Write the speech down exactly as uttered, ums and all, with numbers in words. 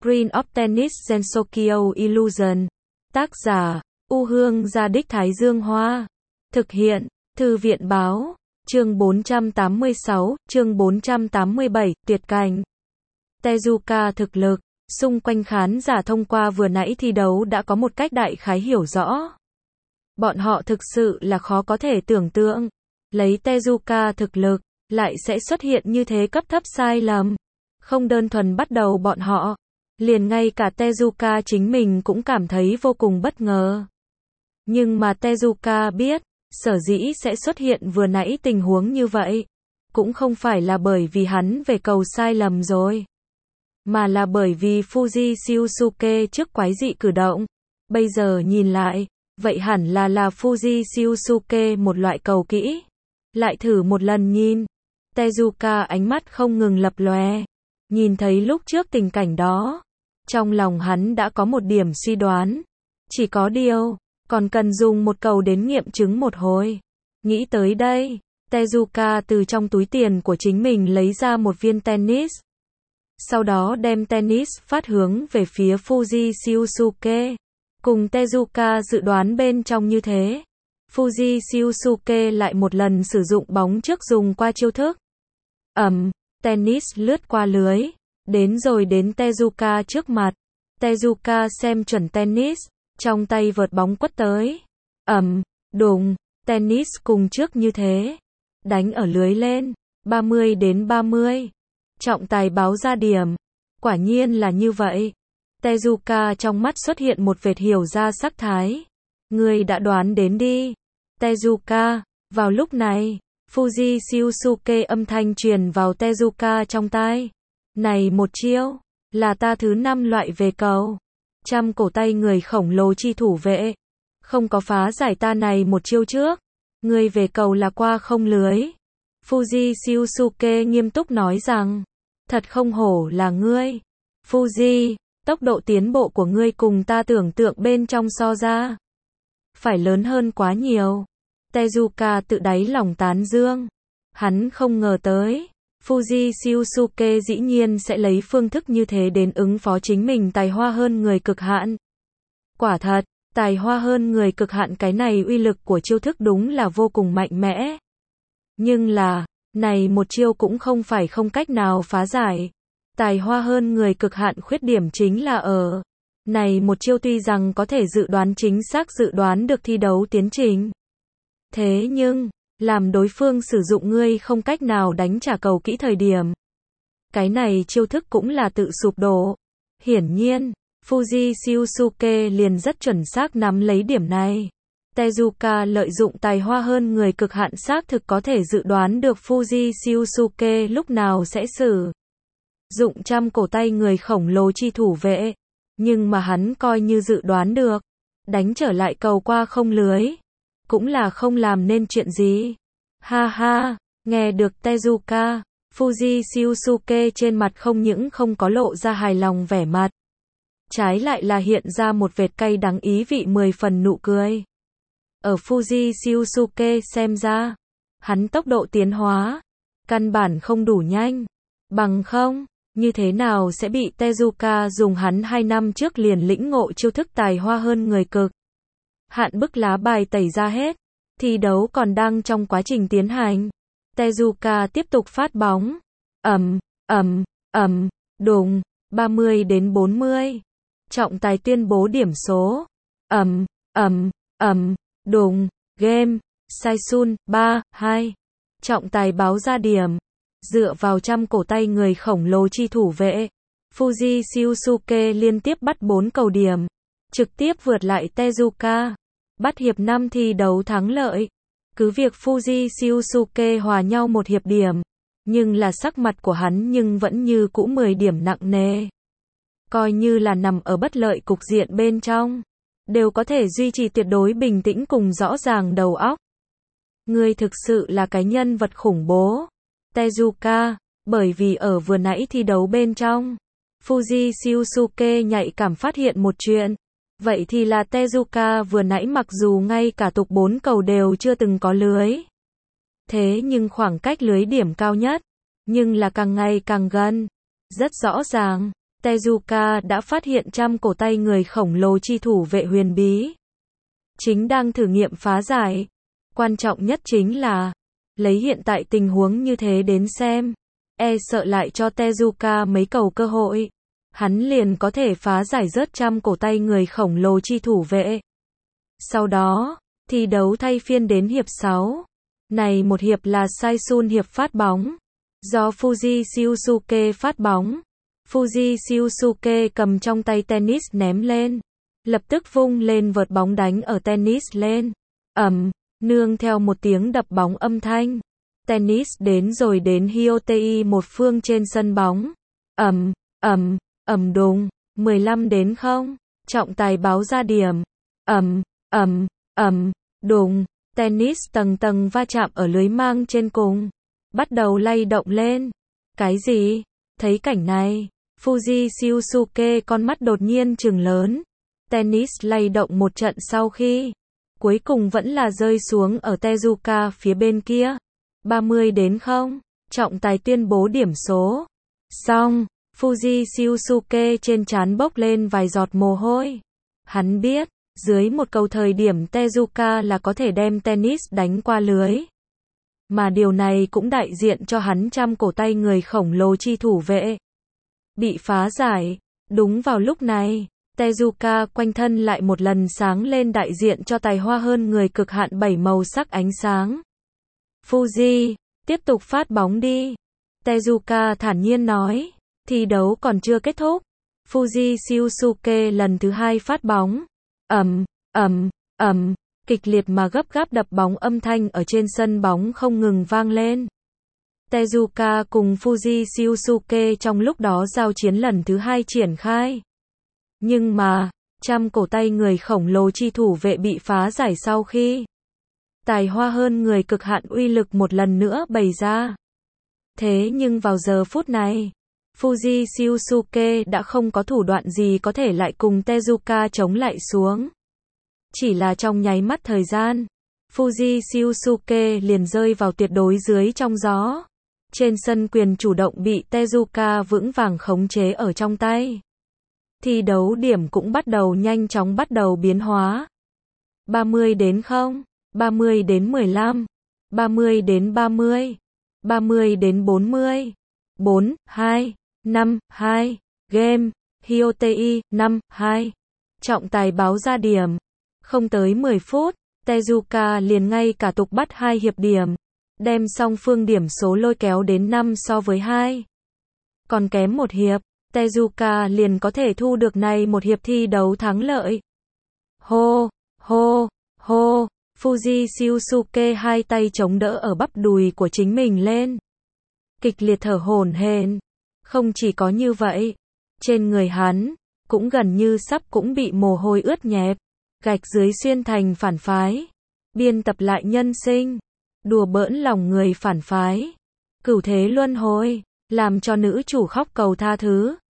Screen of Tennis Gensokyo Illusion. Tác giả, U Hương Gia Đích Thái Dương Hoa. Thực hiện, Thư viện Báo. Chương bốn trăm tám mươi sáu, chương bốn trăm tám mươi bảy, tuyệt cảnh. Tezuka thực lực. Xung quanh khán giả thông qua vừa nãy thi đấu đã có một cách đại khái hiểu rõ. Bọn họ thực sự là khó có thể tưởng tượng. Lấy Tezuka thực lực, lại sẽ xuất hiện như thế cấp thấp sai lầm. Không đơn thuần bắt đầu bọn họ, liền ngay cả Tezuka chính mình cũng cảm thấy vô cùng bất ngờ. Nhưng mà Tezuka biết, sở dĩ sẽ xuất hiện vừa nãy tình huống như vậy, cũng không phải là bởi vì hắn về cầu sai lầm rồi, mà là bởi vì Fuji Shiosuke trước quái dị cử động. Bây giờ nhìn lại, vậy hẳn là là Fuji Shiosuke một loại cầu kỹ. Lại thử một lần nhìn. Tezuka ánh mắt không ngừng lập lòe. Nhìn thấy lúc trước tình cảnh đó, trong lòng hắn đã có một điểm suy đoán. Chỉ có điều, còn cần dùng một cầu đến nghiệm chứng một hồi. Nghĩ tới đây, Tezuka từ trong túi tiền của chính mình lấy ra một viên tennis. Sau đó đem tennis phát hướng về phía Fuji Shiosuke. Cùng Tezuka dự đoán bên trong như thế. Fuji Shiosuke lại một lần sử dụng bóng trước dùng qua chiêu thức. Ầm, tennis lướt qua lưới, đến rồi đến Tezuka trước mặt. Tezuka xem chuẩn tennis, trong tay vợt bóng quất tới. Ầm, đùng, tennis cùng trước như thế, đánh ở lưới lên, ba mươi đến ba mươi. Trọng tài báo ra điểm. Quả nhiên là như vậy. Tezuka trong mắt xuất hiện một vệt hiểu ra sắc thái. Ngươi đã đoán đến đi. Tezuka, vào lúc này, Fuji Shiosuke âm thanh truyền vào Tezuka trong tai. Này một chiêu, là ta thứ năm loại về cầu. Trăm cổ tay người khổng lồ chi thủ vệ. Không có phá giải ta này một chiêu trước. Ngươi về cầu là qua không lưới. Fuji Shiosuke nghiêm túc nói rằng, thật không hổ là ngươi. Fuji, tốc độ tiến bộ của ngươi cùng ta tưởng tượng bên trong so ra phải lớn hơn quá nhiều. Tezuka tự đáy lòng tán dương. Hắn không ngờ tới, Fuji Shiosuke dĩ nhiên sẽ lấy phương thức như thế đến ứng phó chính mình tài hoa hơn người cực hạn. Quả thật, tài hoa hơn người cực hạn cái này uy lực của chiêu thức đúng là vô cùng mạnh mẽ. Nhưng là, này một chiêu cũng không phải không cách nào phá giải. Tài hoa hơn người cực hạn khuyết điểm chính là ở này một chiêu tuy rằng có thể dự đoán chính xác dự đoán được thi đấu tiến trình. Thế nhưng, làm đối phương sử dụng ngươi không cách nào đánh trả cầu kỹ thời điểm. Cái này chiêu thức cũng là tự sụp đổ. Hiển nhiên, Fuji Shiosuke liền rất chuẩn xác nắm lấy điểm này. Tezuka lợi dụng tài hoa hơn người cực hạn xác thực có thể dự đoán được Fuji Shiosuke lúc nào sẽ sử dụng trăm cổ tay người khổng lồ chi thủ vệ. Nhưng mà hắn coi như dự đoán được, đánh trở lại cầu qua không lưới, cũng là không làm nên chuyện gì. Ha ha, nghe được Tezuka, Fuji Shiosuke trên mặt không những không có lộ ra hài lòng vẻ mặt, trái lại là hiện ra một vệt cay đắng ý vị mười phần nụ cười. Ở Fuji Shiosuke xem ra, hắn tốc độ tiến hóa căn bản không đủ nhanh, bằng không, như thế nào sẽ bị Tezuka dùng hắn hai năm trước liền lĩnh ngộ chiêu thức tài hoa hơn người cực hạn bức lá bài tẩy ra hết. Thi đấu còn đang trong quá trình tiến hành. Tezuka tiếp tục phát bóng. Ầm, ầm, ầm, đùng, ba mươi đến bốn mươi. Trọng tài tuyên bố điểm số. Ầm, ầm, ầm, đùng, game, Saisun, ba, hai. Trọng tài báo ra điểm. Dựa vào trăm cổ tay người khổng lồ chi thủ vệ, Fuji Shiosuke liên tiếp bắt bốn cầu điểm, trực tiếp vượt lại Tezuka, bắt hiệp năm thi đấu thắng lợi. Cứ việc Fuji Shiosuke hòa nhau một hiệp điểm, nhưng là sắc mặt của hắn nhưng vẫn như cũ mười điểm nặng nề. Coi như là nằm ở bất lợi cục diện bên trong, đều có thể duy trì tuyệt đối bình tĩnh cùng rõ ràng đầu óc. Ngươi thực sự là cái nhân vật khủng bố. Tezuka, bởi vì ở vừa nãy thi đấu bên trong, Fuji Shiosuke nhạy cảm phát hiện một chuyện. Vậy thì là Tezuka vừa nãy mặc dù ngay cả tục bốn cầu đều chưa từng có lưới. Thế nhưng khoảng cách lưới điểm cao nhất, nhưng là càng ngày càng gần. Rất rõ ràng, Tezuka đã phát hiện trăm cổ tay người khổng lồ chi thủ vệ huyền bí. Chính đang thử nghiệm phá giải. Quan trọng nhất chính là, lấy hiện tại tình huống như thế đến xem, e sợ lại cho Tezuka mấy cầu cơ hội, hắn liền có thể phá giải rớt trăm cổ tay người khổng lồ chi thủ vệ. Sau đó, thi đấu thay phiên đến hiệp sáu. Này một hiệp là Saisun hiệp phát bóng, do Fuji Shiosuke phát bóng. Fuji Shiosuke cầm trong tay tennis ném lên, lập tức vung lên vợt bóng đánh ở tennis lên. Ầm, nương theo một tiếng đập bóng âm thanh, tennis đến rồi đến Hyotei một phương trên sân bóng. Ầm, ầm, ầm đùng, mười lăm đến không, trọng tài báo ra điểm. Ầm, ầm, ầm, đùng, tennis tầng tầng va chạm ở lưới mang trên cùng, bắt đầu lay động lên. Cái gì? Thấy cảnh này, Fuji Shiosuke con mắt đột nhiên trừng lớn. Tennis lay động một trận sau khi, cuối cùng vẫn là rơi xuống ở Tezuka phía bên kia. ba mươi đến không, trọng tài tuyên bố điểm số. Xong, Fuji Shiosuke trên trán bốc lên vài giọt mồ hôi. Hắn biết, dưới một cầu thời điểm Tezuka là có thể đem tennis đánh qua lưới. Mà điều này cũng đại diện cho hắn trăm cổ tay người khổng lồ chi thủ vệ bị phá giải. Đúng vào lúc này, Tezuka quanh thân lại một lần sáng lên đại diện cho tài hoa hơn người cực hạn bảy màu sắc ánh sáng. Fuji, tiếp tục phát bóng đi. Tezuka thản nhiên nói, thi đấu còn chưa kết thúc. Fuji Shiosuke lần thứ hai phát bóng. Ầm, ầm, ầm, kịch liệt mà gấp gáp đập bóng âm thanh ở trên sân bóng không ngừng vang lên. Tezuka cùng Fuji Shiosuke trong lúc đó giao chiến lần thứ hai triển khai. Nhưng mà, trăm cổ tay người khổng lồ chi thủ vệ bị phá giải sau khi tài hoa hơn người cực hạn uy lực một lần nữa bày ra. Thế nhưng vào giờ phút này, Fuji Shiosuke đã không có thủ đoạn gì có thể lại cùng Tezuka chống lại xuống. Chỉ là trong nháy mắt thời gian, Fuji Shiosuke liền rơi vào tuyệt đối dưới trong gió. Trên sân quyền chủ động bị Tezuka vững vàng khống chế ở trong tay. Thi đấu điểm cũng bắt đầu nhanh chóng bắt đầu biến hóa. ba mươi đến không, ba mươi đến mười lăm, ba mươi đến ba mươi, ba mươi đến bốn mươi. bốn, hai, năm, hai, game, Hyotei, năm, hai. Trọng tài báo ra điểm. Không tới mười phút, Tezuka liền ngay cả tục bắt hai hiệp điểm, đem song phương điểm số lôi kéo đến năm so với hai. Còn kém một hiệp, Tezuka liền có thể thu được này một hiệp thi đấu thắng lợi. Hô, hô, hô, Fuji Shiosuke hai tay chống đỡ ở bắp đùi của chính mình lên, kịch liệt thở hổn hển. Không chỉ có như vậy, trên người hắn cũng gần như sắp cũng bị mồ hôi ướt nhẹp. Gạch dưới xuyên thành phản phái, biên tập lại nhân sinh, đùa bỡn lòng người phản phái, cửu thế luân hồi, làm cho nữ chủ khóc cầu tha thứ.